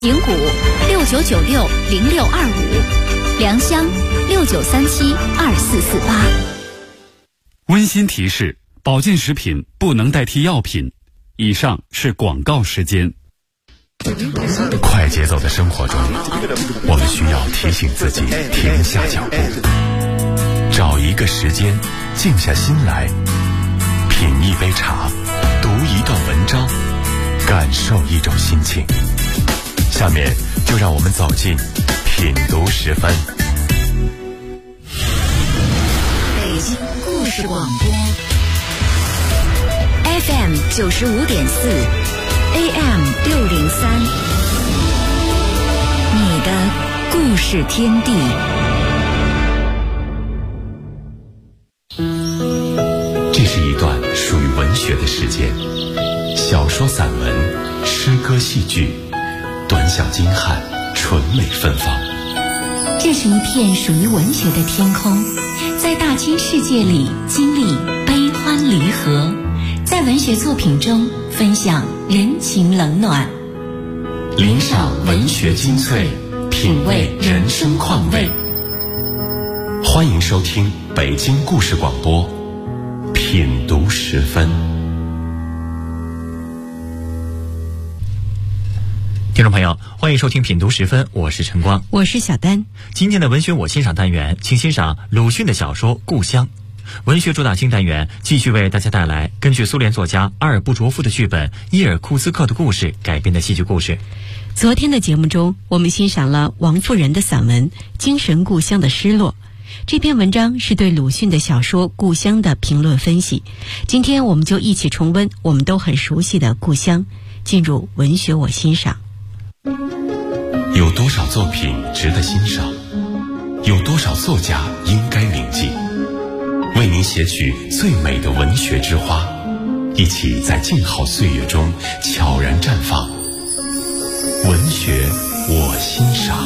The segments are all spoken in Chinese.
景谷69960625，良乡69372448。 温馨提示：保健食品不能代替药品。以上是广告时间。 快节奏的生活中，我们需要提醒自己停下脚步，找一个时间静下心来，品一杯茶，读一段文章，感受一种心情。下面就让我们走进品读10分。 北京故事广播 FM 95.4 AM 603，你的故事天地。 这是一段属于文学的时间，小说、散文、诗歌、戏剧，短小精悍，纯美芬芳。 这是一片属于文学的天空，在大千世界里经历悲欢离合，在文学作品中分享人情冷暖， 领赏文学精粹，品味人生况味。欢迎收听北京故事广播品读10分。 听众朋友，欢迎收听品读10分，我是陈光， 我是小丹。 今天的文学我欣赏单元，请欣赏鲁迅的小说《故乡》。文学主打新单元继续为大家带来根据苏联作家阿尔布卓夫的剧本《伊尔库斯克的故事》改编的戏剧故事。 昨天的节目中，我们欣赏了王富仁的散文《精神故乡的失落》。这篇文章是对鲁迅的小说《故乡》的评论分析。今天我们就一起重温我们都很熟悉的故乡，进入文学我欣赏。 有多少作品值得欣赏？有多少作家应该铭记？为您写取最美的文学之花，一起在静好岁月中悄然绽放。文学我欣赏。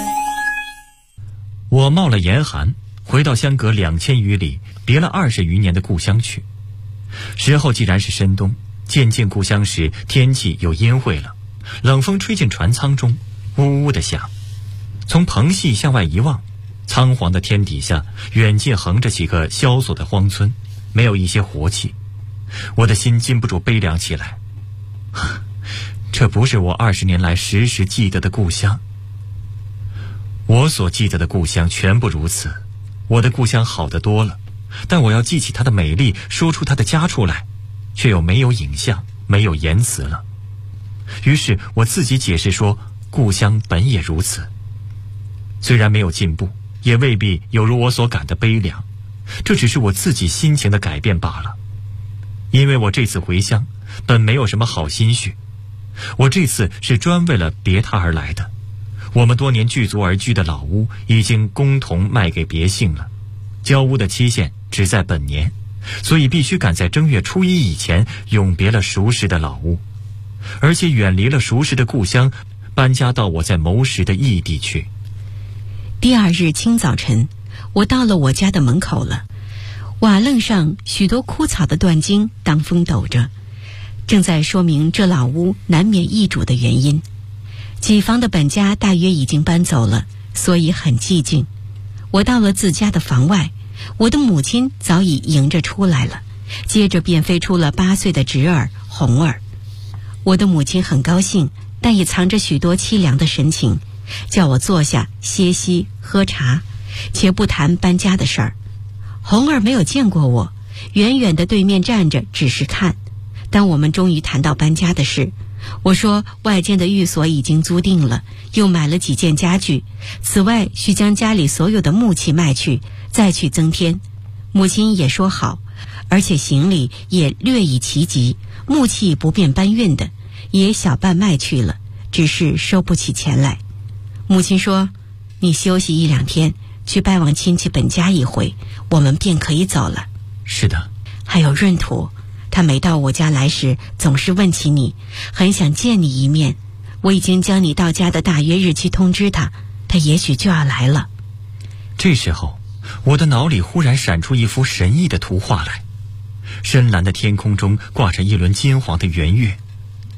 我冒了严寒，回到相隔2000余里，别了20余年的故乡去。时候既然是深冬，渐近故乡时，天气又阴晦了，冷风吹进船舱中，呜呜地响。从棚隙向外一望，苍黄的天底下，远近横着几个萧索的荒村，没有一些活气。我的心禁不住悲凉起来。这不是我20年来时时记得的故乡。我所记得的故乡全部如此。我的故乡好得多了，但我要记起它的美丽，说出它的家出来，却又没有影像，没有言辞了。于是我自己解释说，故乡本也如此。虽然没有进步，也未必有如我所感的悲凉，这只是我自己心情的改变罢了。因为我这次回乡本没有什么好心绪，我这次是专为了别他而来的。我们多年聚族而居的老屋已经共同卖给别姓了，交屋的期限只在本年，所以必须赶在正月初一以前永别了熟识的老屋，而且远离了熟识的故乡，搬家到我在谋时的异地去。 第二日清早晨，我到了我家的门口了。瓦楞上许多枯草的断茎当风抖着，正在说明这老屋难免易主的原因。几房的本家大约已经搬走了，所以很寂静。我到了自家的房外，我的母亲早已迎着出来了，接着便飞出了8岁的侄儿红儿。我的母亲很高兴，但也藏着许多凄凉的神情，叫我坐下歇息喝茶，且不谈搬家的事儿。红儿没有见过我，远远的对面站着只是看。当我们终于谈到搬家的事，我说外间的寓所已经租定了，又买了几件家具，此外需将家里所有的木器卖去，再去增添。母亲也说好，而且行李也略已齐集，木器不便搬运的也小半卖去了，只是收不起钱来。母亲说，你休息1、2天，去拜望亲戚本家一回，我们便可以走了。 是的。 还有闰土，他每到我家来时总是问起你，很想见你一面。我已经将你到家的大约日期通知他，他也许就要来了。 这时候我的脑里忽然闪出一幅神异的图画来，深蓝的天空中挂着一轮金黄的圆月，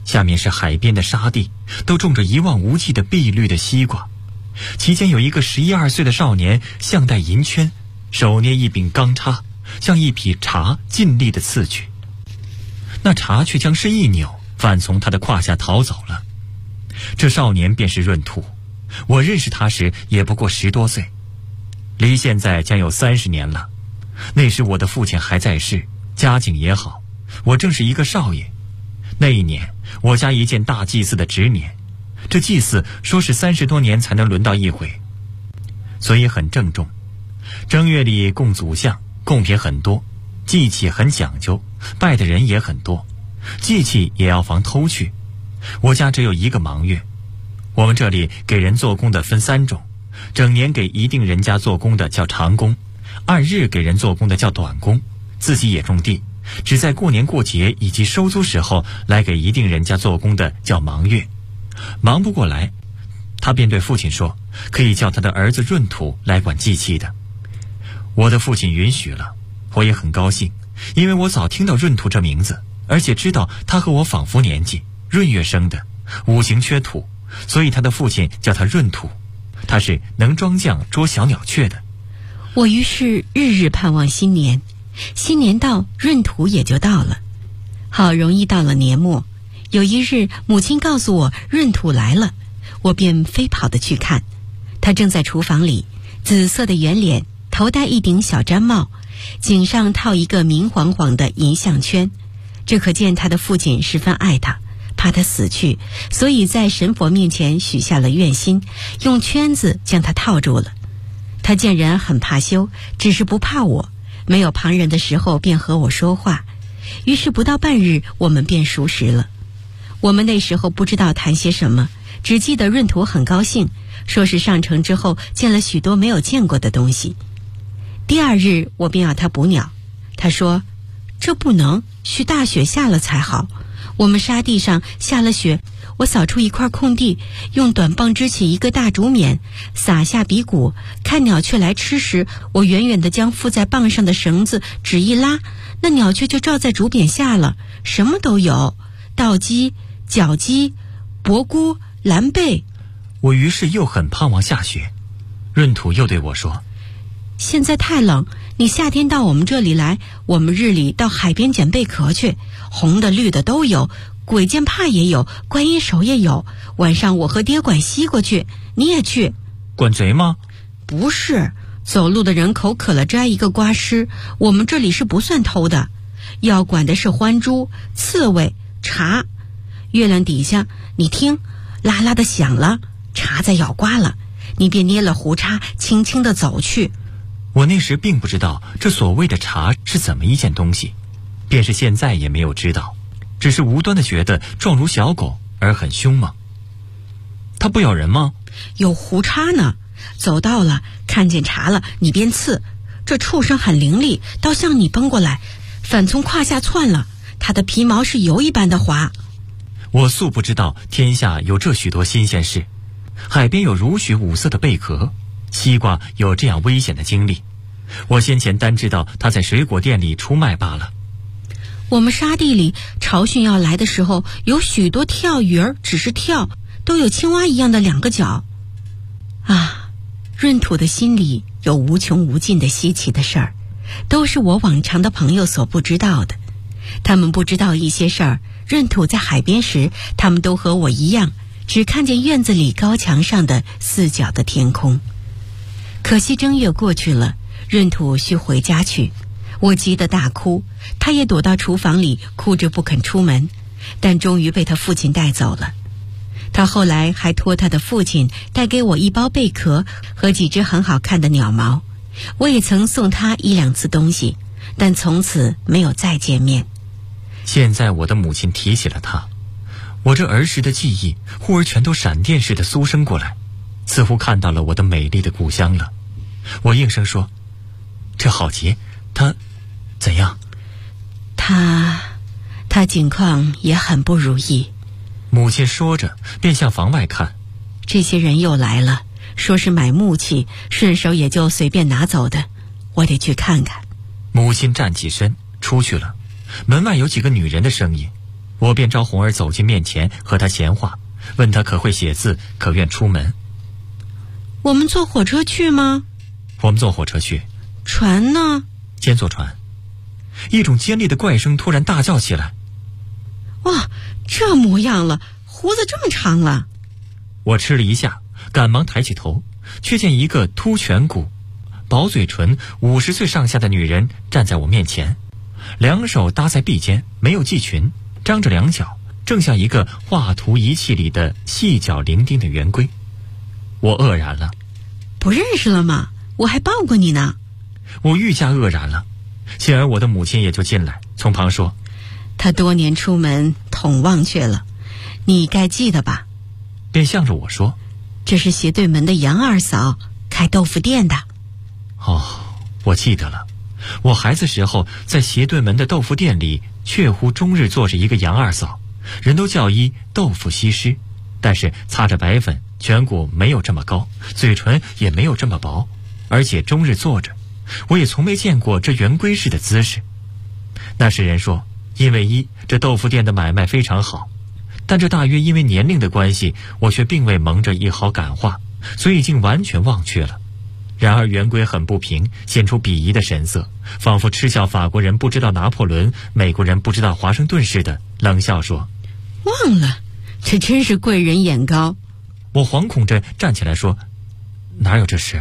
下面是海边的沙地，都种着一望无际的碧绿的西瓜。其间有一个11、12岁的少年，项带银圈，手捏一柄钢叉，像一匹茶尽力地刺去。那茶却将身一扭，反从他的胯下逃走了。这少年便是闰土，我认识他时也不过10多岁，离现在将有30年了。那时我的父亲还在世，家境也好，我正是一个少爷。那一年我家一件大祭祀的值年，这祭祀说是30多年才能轮到一回，所以很郑重。正月里供祖像，贡品很多，祭器很讲究，拜的人也很多，祭器也要防偷去。我家只有一个忙月，我们这里给人做工的分3种，整年给一定人家做工的叫长工，按日给人做工的叫短工，自己也种地，只在过年过节以及收租时候来给一定人家做工的叫忙月。忙不过来，他便对父亲说，可以叫他的儿子闰土来管祭器的。我的父亲允许了，我也很高兴，因为我早听到闰土这名字，而且知道他和我仿佛年纪，闰月生的，五行缺土，所以他的父亲叫他闰土。他是能装匠捉小鸟雀的。 我于是日日盼望新年，新年到，闰土也就到了。好容易到了年末，有一日母亲告诉我闰土来了，我便飞跑地去看。他正在厨房里，紫色的圆脸，头戴一顶小毡帽，颈上套一个明晃晃的银项圈，这可见他的父亲十分爱他，怕他死去，所以在神佛面前许下了愿心，用圈子将他套住了。他见人很怕羞，只是不怕我，没有旁人的时候便和我说话，于是不到半日我们便熟识了。我们那时候不知道谈些什么，只记得闰土很高兴，说是上城之后见了许多没有见过的东西。第2日我便要他捕鸟，他说这不能，需大雪下了才好。我们沙地上下了雪，我扫出一块空地，用短棒支起一个大竹篾，撒下鼻骨，看鸟雀来吃时，我远远地将附在棒上的绳子只一拉，那鸟雀就罩在竹匾下了，什么都有，稻鸡、角鸡、蘑菇、蓝贝。 我于是又很盼望下雪。闰土又对我说， 现在太冷，你夏天到我们这里来，我们日里到海边捡贝壳去，红的绿的都有，鬼见怕也有，观音手也有。晚上我和爹拐西瓜去，你也去。 管贼吗？ 不是，走路的人口渴了摘一个瓜吃，我们这里是不算偷的。要管的是獾猪、刺猬、茶。月亮底下，你听，啦啦的响了，茶在咬瓜了，你便捏了胡叉，轻轻地走去。 我那时并不知道这所谓的茶是怎么一件东西，便是现在也没有知道，只是无端地觉得状如小狗而很凶猛。它不咬人吗？ 有胡叉呢，走到了，看见茶了，你便刺。这畜生很伶俐，倒向你奔过来，反从胯下窜了，它的皮毛是油一般的滑。 我素不知道天下有这许多新鲜事，海边有如许五色的贝壳，西瓜有这样危险的经历，我先前单知道他在水果店里出卖罢了。 我们沙地里潮汛要来的时候，有许多跳鱼儿，只是跳，都有青蛙一样的2个脚。啊，闰土的心里有无穷无尽的稀奇的事儿，都是我往常的朋友所不知道的。他们不知道一些事儿，闰土在海边时，他们都和我一样，只看见院子里高墙上的4角的天空。可惜正月过去了，闰土需回家去，我急得大哭，他也躲到厨房里哭着不肯出门，但终于被他父亲带走了。他后来还托他的父亲带给我一包贝壳和几只很好看的鸟毛，我也曾送他1、2次东西，但从此没有再见面。 现在我的母亲提起了他，我这儿时的记忆忽而全都闪电似的苏升过来，似乎看到了我的美丽的故乡了。我应声说，这好节他怎样？ 他境况也很不如意。 母亲说着便向房外看， 这些人又来了，说是买木器，顺手也就随便拿走的，我得去看看。 母亲站起身出去了，门外有几个女人的声音， 我便招红儿走进面前，和他闲话，问他可会写字，可愿出门。 我们坐火车去吗？ 我们坐火车去。 船呢？ 先坐船。一种尖利的怪声突然大叫起来。 哇，这模样了，胡子这么长了。 我吃了一下，赶忙抬起头，却见一个凸颧骨、薄嘴唇、50岁上下的女人站在我面前，两手搭在臂间，没有系裙，张着两脚，正像一个画图仪器里的细脚伶仃的圆规。我愕然了。 不认识了吗？我还抱过你呢。 我愈加愕然了。幸而我的母亲也就进来，从旁说： 他多年出门统忘却了，你该记得吧？ 便向着我说： 这是斜对门的杨二嫂，开豆腐店的。 哦，我记得了。我孩子时候在斜对门的豆腐店里，确乎终日坐着一个杨二嫂，人都叫一豆腐西施，但是擦着白粉，颧骨没有这么高，嘴唇也没有这么薄，而且终日坐着，我也从没见过这圆规式的姿势。那时人说，因为这豆腐店的买卖非常好，但这大约因为年龄的关系，我却并未蒙着一毫感化，所以竟完全忘却了。然而圆规很不平，现出鄙夷的神色，仿佛嗤笑法国人不知道拿破仑，美国人不知道华盛顿似的，冷笑说： 忘了，这真是贵人眼高。 我惶恐着站起来说：哪有这事？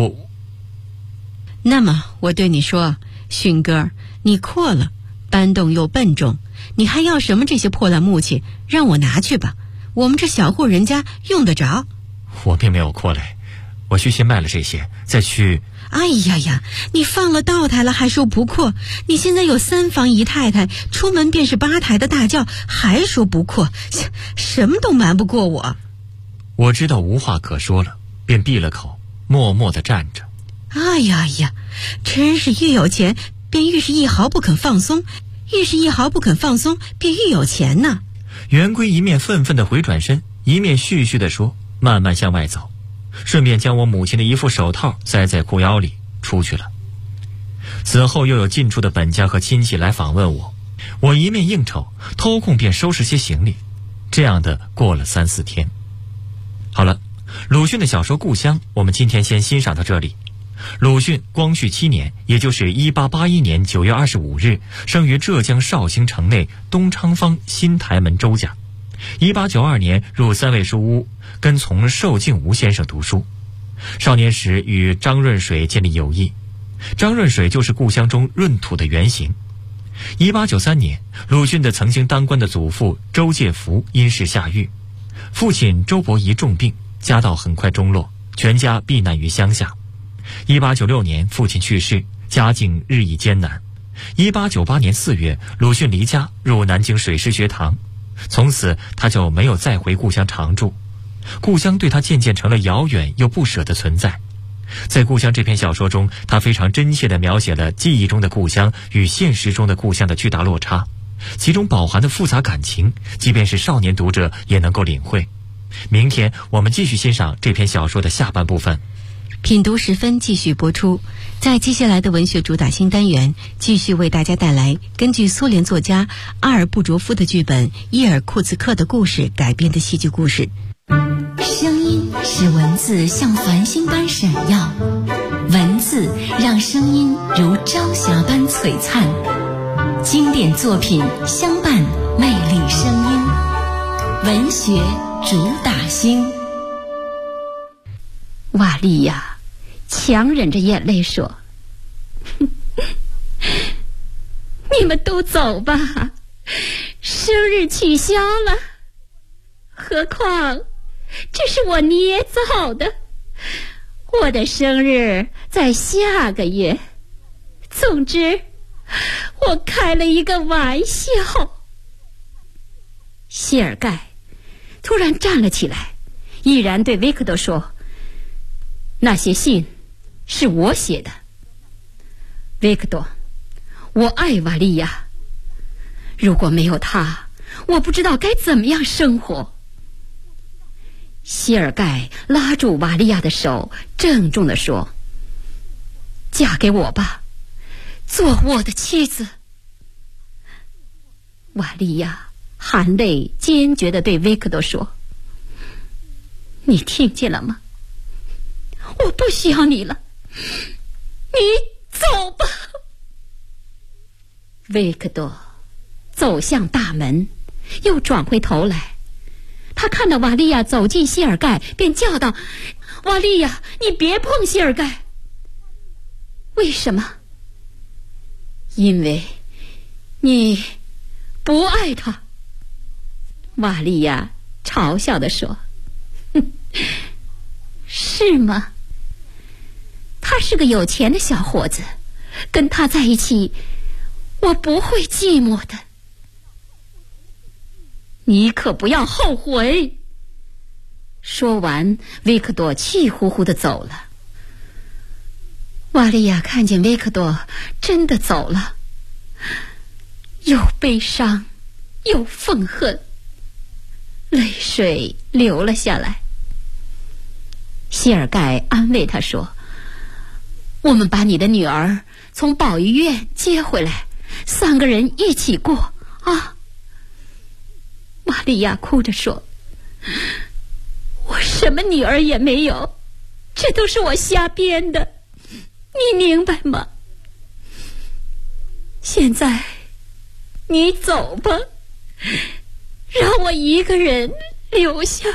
那么我对你说，勋哥，你阔了，搬动又笨重，你还要什么这些破烂木器？让我拿去吧，我们这小户人家用得着。 我并没有阔累，我须先卖了这些，再去。 哎呀呀，你放了道台了还说不阔？你现在有3房1太太，出门便是8抬的大轿，还说不阔？什么都瞒不过我。 我知道无话可说了，便闭了口，默默地站着。 哎呀呀，真是越有钱便愈是一毫不肯放松，愈是一毫不肯放松便愈有钱呢。 圆规一面愤愤地回转身，一面絮絮地说，慢慢向外走，顺便将我母亲的一副手套塞在裤腰里出去了。此后又有近处的本家和亲戚来访问我，我一面应酬，偷空便收拾些行李，这样的过了3、4天。好了，鲁迅的小说《故乡》我们今天先欣赏到这里。鲁迅光绪7年，也就是1881年9月25日，生于浙江绍兴城内东昌坊新台门周家。1892年入3味书屋，跟从寿敬吾先生读书。少年时与张润水建立友谊，张润水就是故乡中闰土的原型。1893年，鲁迅的曾经当官的祖父周介福因事下狱，父亲周伯仪重病，家道很快中落，全家避难于乡下。1896年，父亲去世，家境日益艰难。1898年4月，鲁迅离家入南京水师学堂，从此他就没有再回故乡常住。故乡对他渐渐成了遥远又不舍的存在。在《故乡》这篇小说中，他非常真切地描写了记忆中的故乡与现实中的故乡的巨大落差，其中饱含的复杂感情，即便是少年读者也能够领会。明天我们继续欣赏这篇小说的下半部分。 品读10分继续播出，在接下来的文学主打新单元，继续为大家带来根据苏联作家阿尔布卓夫的剧本《伊尔库茨克的故事》改编的戏剧故事。 声音使文字像繁星般闪耀，文字让声音如朝霞般璀璨。经典作品相伴，魅力声音，文学主打星。 瓦利亚强忍着眼泪说：你们都走吧，生日取消了，何况这是我捏造的，我的生日在下个月。总之，我开了一个玩笑。谢尔盖突然站了起来，毅然对维克多说：那些信是我写的。维克多，我爱瓦利亚，如果没有他，我不知道该怎么样生活。谢尔盖拉住瓦利亚的手，郑重地说：嫁给我吧，做我的妻子。瓦利亚含泪坚决地对维克多说：“你听见了吗？我不需要你了，你走吧。”维克多走向大门，又转回头来，他看到瓦利亚走进谢尔盖，便叫道：“瓦利亚，你别碰谢尔盖。”“为什么？”“因为你不爱他。”瓦利亚嘲笑地说。“是吗？他是个有钱的小伙子，跟他在一起，我不会寂寞的。你可不要后悔。”说完，维克多气呼呼地走了。瓦利亚看见维克多真的走了，又悲伤又愤恨，泪水流了下来。谢尔盖安慰他说：“我们把你的女儿从保育院接回来，3个人一起过啊。”玛利亚哭着说：“我什么女儿也没有，这都是我瞎编的，你明白吗？现在你走吧，让我一个人留下。”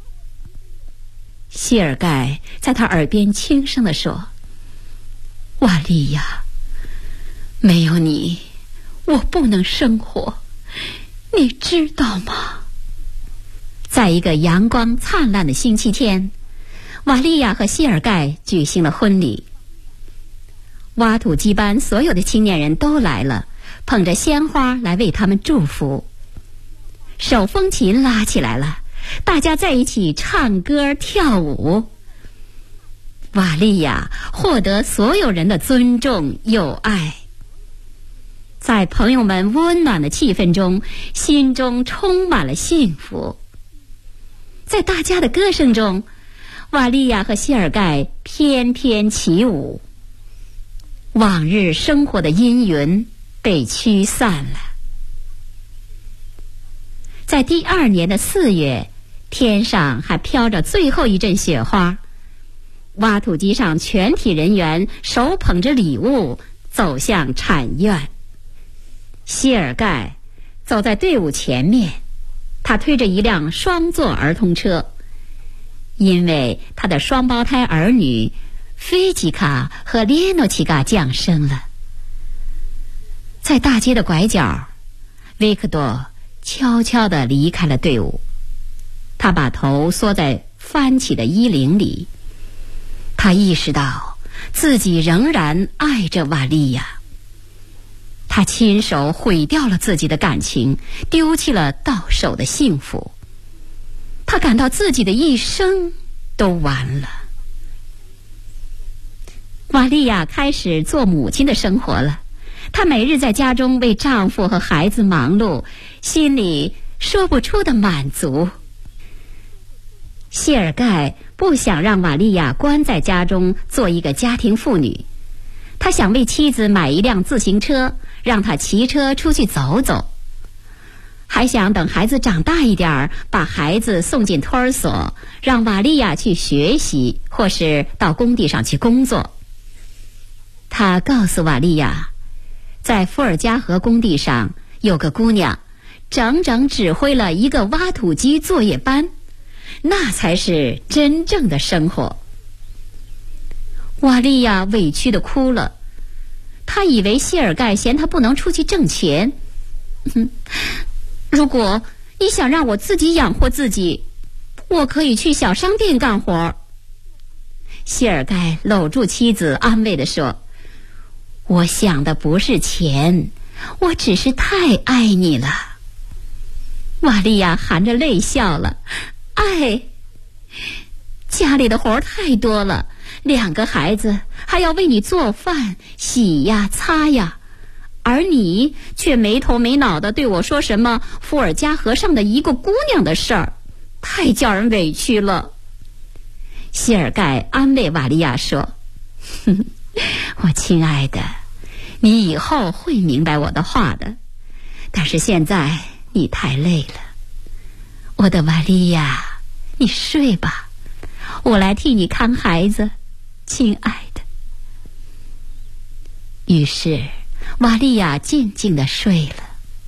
谢尔盖在他耳边轻声地说：“瓦利亚，没有你，我不能生活，你知道吗？”在一个阳光灿烂的星期天，瓦利亚和谢尔盖举行了婚礼。挖土机班所有的青年人都来了，捧着鲜花来为他们祝福。手风琴拉起来了，大家在一起唱歌跳舞。瓦利亚获得所有人的尊重友爱。在朋友们温暖的气氛中，心中充满了幸福。在大家的歌声中，瓦利亚和谢尔盖翩翩起舞，往日生活的阴云被驱散了。在第2年的4月，天上还飘着最后一阵雪花，挖土机上全体人员手捧着礼物走向产院。谢尔盖走在队伍前面，他推着一辆双座儿童车，因为他的双胞胎儿女菲吉卡和列诺奇卡降生了。在大街的拐角，维克多悄悄地离开了队伍，他把头缩在翻起的衣领里。他意识到自己仍然爱着瓦利亚，他亲手毁掉了自己的感情，丢弃了到手的幸福。他感到自己的一生都完了。瓦利亚开始做母亲的生活了，她每日在家中为丈夫和孩子忙碌，心里说不出的满足。谢尔盖不想让瓦利亚关在家中做一个家庭妇女，他想为妻子买一辆自行车，让她骑车出去走走，还想等孩子长大一点，把孩子送进托儿所，让瓦利亚去学习，或是到工地上去工作。他告诉瓦利亚，在伏尔加河工地上有个姑娘，整整指挥了一个挖土机作业班，那才是真正的生活。瓦利亚委屈地哭了，他以为谢尔盖嫌他不能出去挣钱。如果你想让我自己养活自己，我可以去小商店干活。谢尔盖搂住妻子，安慰地说：“我想的不是钱，我只是太爱你了。”瓦利亚含着泪笑了：“爱？家里的活太多了，2个孩子还要为你做饭、洗呀、擦呀，而你却没头没脑地对我说什么伏尔加河上的一个姑娘的事儿，太叫人委屈了。”谢尔盖安慰瓦利亚说：“我亲爱的，你以后会明白我的话的，但是现在你你太累了，我的瓦利亚，你睡吧，我来替你看孩子，亲爱的。于是瓦利亚静静地睡了。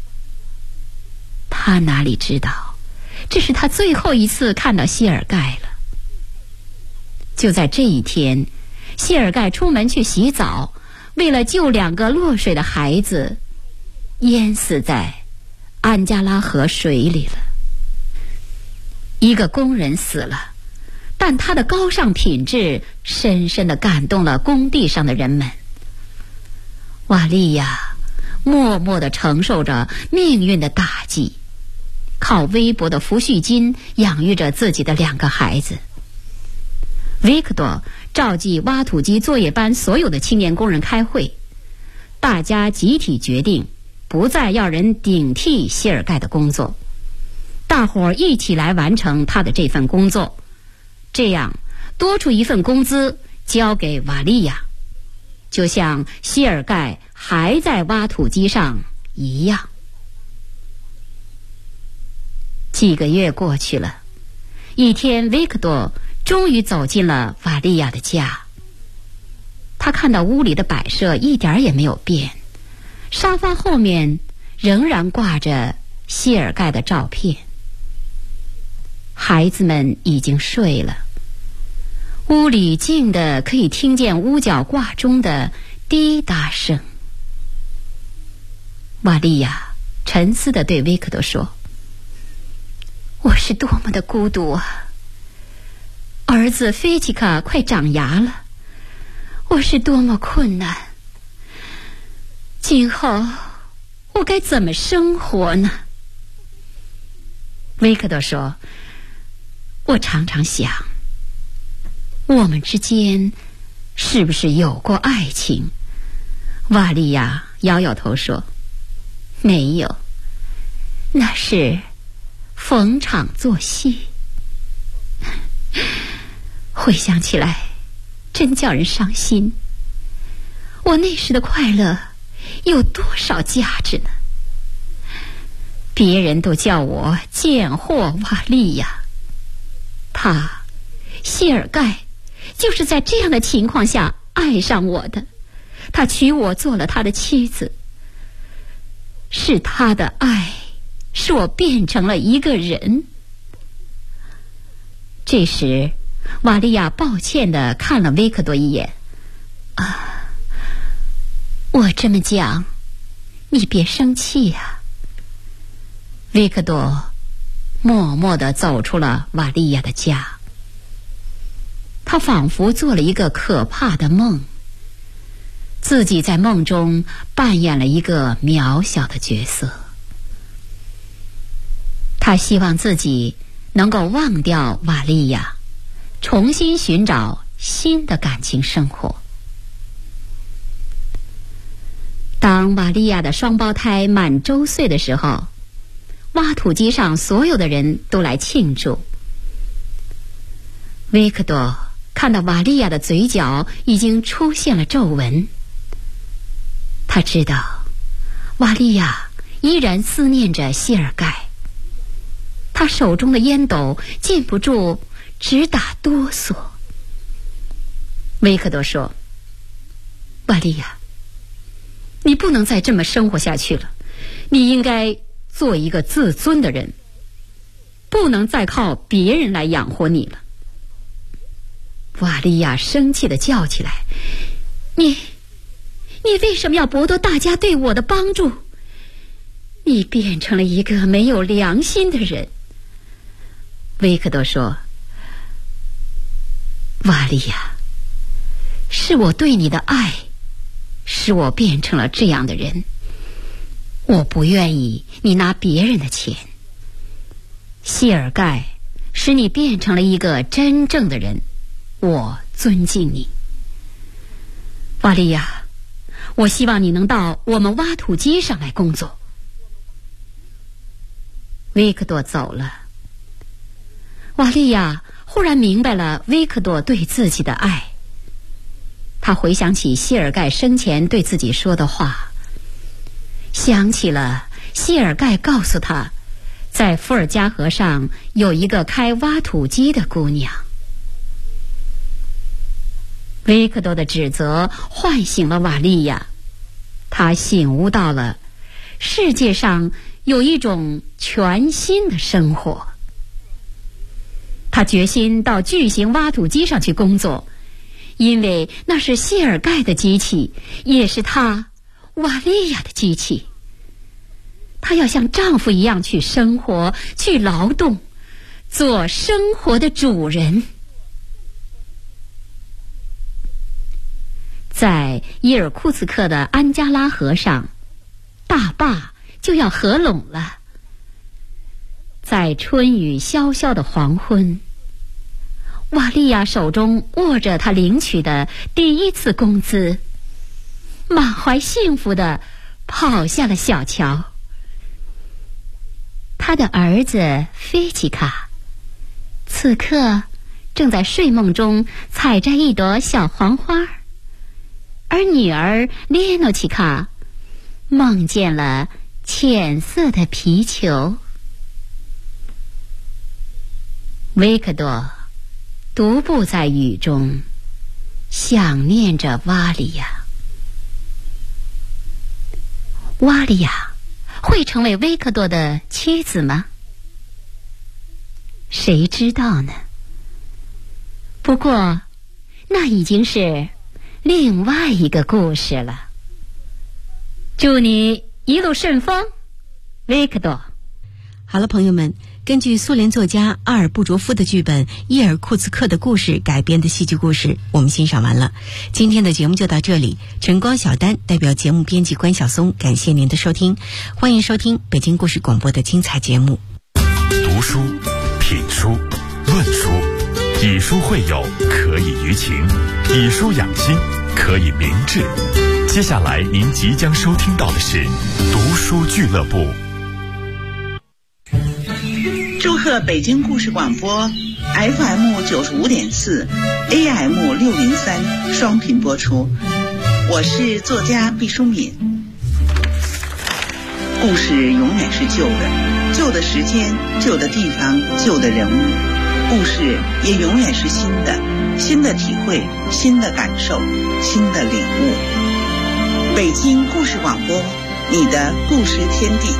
他哪里知道，这是他最后一次看到谢尔盖了。就在这一天，谢尔盖出门去洗澡，为了救2个落水的孩子，淹死在安加拉河水里了。一个工人死了，但他的高尚品质深深地感动了工地上的人们。瓦利亚默默地承受着命运的打击，靠微薄的抚恤金养育着自己的2个孩子。维克多召集挖土机作业班所有的青年工人开会，大家集体决定不再要人顶替谢尔盖的工作，大伙儿一起来完成他的这份工作，这样多出一份工资交给瓦利亚，就像谢尔盖还在挖土机上一样。几个月过去了，一天维克多终于走进了瓦利亚的家。他看到屋里的摆设一点也没有变，沙发后面仍然挂着谢尔盖的照片。孩子们已经睡了，屋里静得可以听见屋角挂钟的滴答声。瓦利亚沉思地对维克多说：“我是多么的孤独啊！儿子菲奇卡快长牙了，我是多么困难！今后我该怎么生活呢？”维克多说：“我常常想，我们之间是不是有过爱情？”瓦利亚摇摇头说：“没有，那是逢场作戏。”回想起来，真叫人伤心。我那时的快乐有多少价值呢？别人都叫我贱货瓦利亚，他谢尔盖就是在这样的情况下爱上我的，他娶我做了他的妻子。是他的爱使我变成了一个人。这时瓦利亚抱歉地看了维克多一眼。我这么讲，你别生气呀。维克多默默地走出了瓦利亚的家。他仿佛做了一个可怕的梦，自己在梦中扮演了一个渺小的角色。他希望自己能够忘掉瓦利亚，重新寻找新的感情生活。当瓦利亚的双胞胎满周岁的时候，挖土机上所有的人都来庆祝。维克多看到瓦利亚的嘴角已经出现了皱纹，他知道瓦利亚依然思念着谢尔盖，他手中的烟斗禁不住直打哆嗦。维克多说：“瓦利亚，你不能再这么生活下去了，你应该做一个自尊的人，不能再靠别人来养活你了。”瓦利亚生气地叫起来：“你为什么要剥夺大家对我的帮助？你变成了一个没有良心的人。”维克多说：“瓦利亚，是我对你的爱使我变成了这样的人，我不愿意你拿别人的钱。谢尔盖使你变成了一个真正的人，我尊敬你。瓦利亚，我希望你能到我们挖土机上来工作。”维克多走了。瓦利亚忽然明白了维克多对自己的爱，他回想起谢尔盖生前对自己说的话，想起了谢尔盖告诉他在伏尔加河上有一个开挖土机的姑娘。维克多的指责唤醒了瓦利亚，他醒悟到了世界上有一种全新的生活。他决心到巨型挖土机上去工作，因为那是谢尔盖的机器，也是他瓦利亚的机器。她要像丈夫一样去生活，去劳动，做生活的主人。在伊尔库茨克的安加拉河上，大坝就要合拢了。在春雨潇潇的黄昏，瓦利亚手中握着她领取的第一次工资，满怀幸福地跑下了小桥。他的儿子菲奇卡此刻正在睡梦中采摘一朵小黄花，而女儿列诺奇卡梦见了浅色的皮球。维克多独步在雨中，想念着瓦利亚。瓦利亚会成为维克多的妻子吗？谁知道呢？不过，那已经是另外一个故事了。祝你一路顺风，维克多。 好了，朋友们，根据苏联作家阿尔布卓夫的剧本《伊尔库茨克的故事》改编的戏剧故事，我们欣赏完了。今天的节目就到这里，晨光小丹代表节目编辑关晓松，感谢您的收听，欢迎收听北京故事广播的精彩节目。 读书、品书、论书，以书会友，可以娱情；以书养心，可以明志。接下来您即将收听到的是读书俱乐部。 祝贺北京故事广播 FM 95.4 AM 603双频播出。我是作家毕淑敏。故事永远是旧的，旧的时间，旧的地方，旧的人物。故事也永远是新的，新的体会，新的感受，新的领悟。北京故事广播，你的故事天地。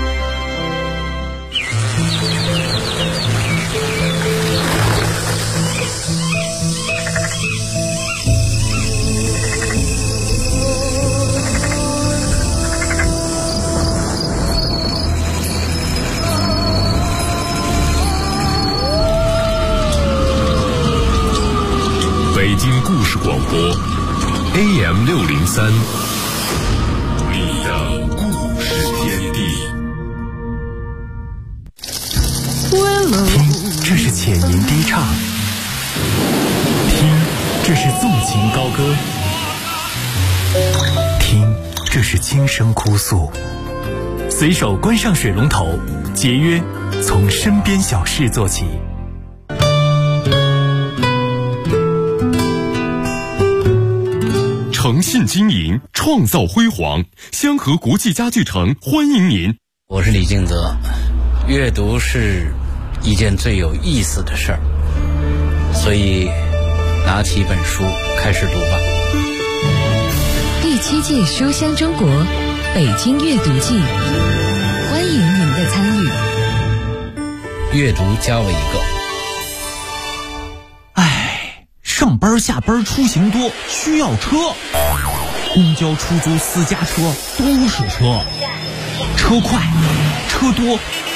北京故事广播 AM 603，你的故事天地。 听，这是浅吟低唱；听，这是纵情高歌；听，这是轻声哭诉。随手关上水龙头，节约从身边小事做起。 诚信经营，创造辉煌。香河国际家具城欢迎您。 我是李敬泽。阅读是一件最有意思的事儿，所以拿起一本书开始读吧。 第7届书香中国北京阅读季，欢迎您的参与。 阅读加我一个。 上班下班出行多，需要车，公交、出租、私家车都是车，车快车多